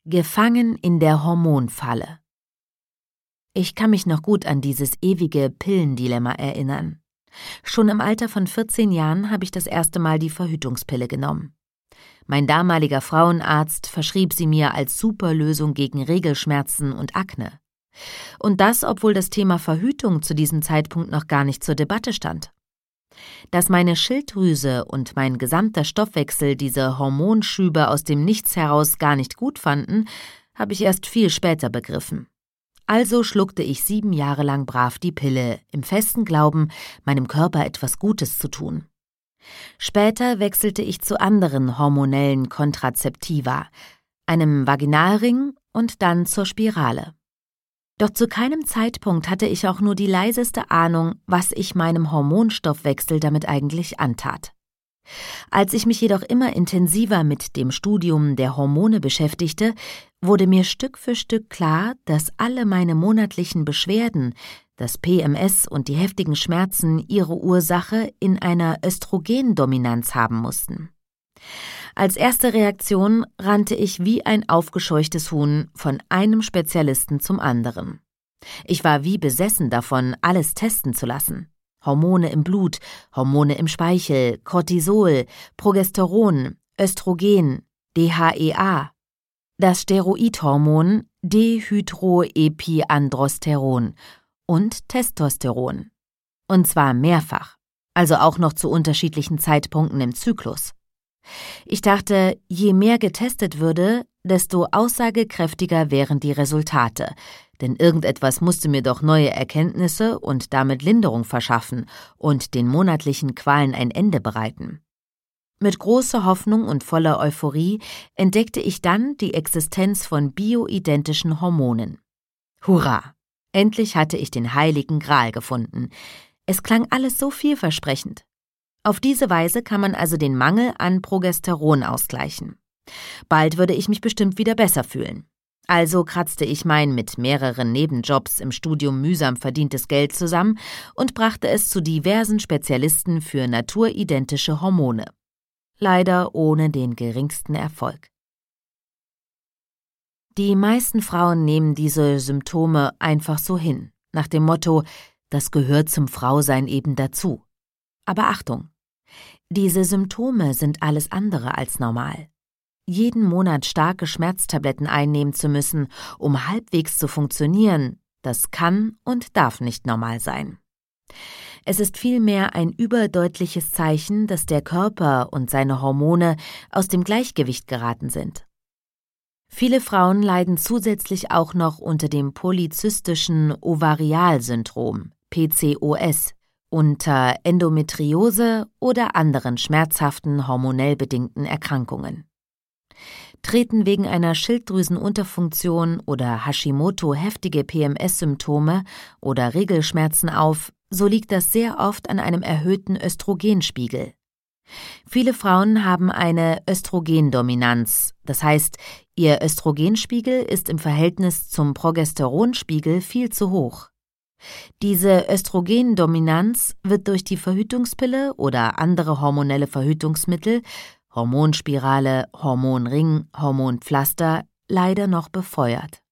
Gefangen in der Hormonfalle. Ich kann mich noch gut an dieses ewige Pillendilemma erinnern. Schon im Alter von 14 Jahren habe ich das erste Mal die Verhütungspille genommen. Mein damaliger Frauenarzt verschrieb sie mir als Superlösung gegen Regelschmerzen und Akne. Und das, obwohl das Thema Verhütung zu diesem Zeitpunkt noch gar nicht zur Debatte stand. Dass meine Schilddrüse und mein gesamter Stoffwechsel diese Hormonschübe aus dem Nichts heraus gar nicht gut fanden, habe ich erst viel später begriffen. Also schluckte ich 7 Jahre lang brav die Pille, im festen Glauben, meinem Körper etwas Gutes zu tun. Später wechselte ich zu anderen hormonellen Kontrazeptiva, einem Vaginalring und dann zur Spirale. Doch zu keinem Zeitpunkt hatte ich auch nur die leiseste Ahnung, was ich meinem Hormonstoffwechsel damit eigentlich antat. Als ich mich jedoch immer intensiver mit dem Studium der Hormone beschäftigte, wurde mir Stück für Stück klar, dass alle meine monatlichen Beschwerden, das PMS und die heftigen Schmerzen ihre Ursache in einer Östrogendominanz haben mussten. Als erste Reaktion rannte ich wie ein aufgescheuchtes Huhn von einem Spezialisten zum anderen. Ich war wie besessen davon, alles testen zu lassen. Hormone im Blut, Hormone im Speichel, Cortisol, Progesteron, Östrogen, DHEA, das Steroidhormon Dehydroepiandrosteron und Testosteron. Und zwar mehrfach, also auch noch zu unterschiedlichen Zeitpunkten im Zyklus. Ich dachte, je mehr getestet würde, desto aussagekräftiger wären die Resultate, denn irgendetwas musste mir doch neue Erkenntnisse und damit Linderung verschaffen und den monatlichen Qualen ein Ende bereiten. Mit großer Hoffnung und voller Euphorie entdeckte ich dann die Existenz von bioidentischen Hormonen. Hurra! Endlich hatte ich den heiligen Gral gefunden. Es klang alles so vielversprechend. Auf diese Weise kann man also den Mangel an Progesteron ausgleichen. Bald würde ich mich bestimmt wieder besser fühlen. Also kratzte ich mein mit mehreren Nebenjobs im Studium mühsam verdientes Geld zusammen und brachte es zu diversen Spezialisten für naturidentische Hormone. Leider ohne den geringsten Erfolg. Die meisten Frauen nehmen diese Symptome einfach so hin, nach dem Motto, das gehört zum Frausein eben dazu. Aber Achtung, diese Symptome sind alles andere als normal. Jeden Monat starke Schmerztabletten einnehmen zu müssen, um halbwegs zu funktionieren, das kann und darf nicht normal sein. Es ist vielmehr ein überdeutliches Zeichen, dass der Körper und seine Hormone aus dem Gleichgewicht geraten sind. Viele Frauen leiden zusätzlich auch noch unter dem polyzystischen Ovarialsyndrom, PCOS, unter Endometriose oder anderen schmerzhaften hormonell bedingten Erkrankungen. Treten wegen einer Schilddrüsenunterfunktion oder Hashimoto heftige PMS-Symptome oder Regelschmerzen auf, so liegt das sehr oft an einem erhöhten Östrogenspiegel. Viele Frauen haben eine Östrogendominanz, das heißt, ihr Östrogenspiegel ist im Verhältnis zum Progesteronspiegel viel zu hoch. Diese Östrogendominanz wird durch die Verhütungspille oder andere hormonelle Verhütungsmittel, Hormonspirale, Hormonring, Hormonpflaster, leider noch befeuert.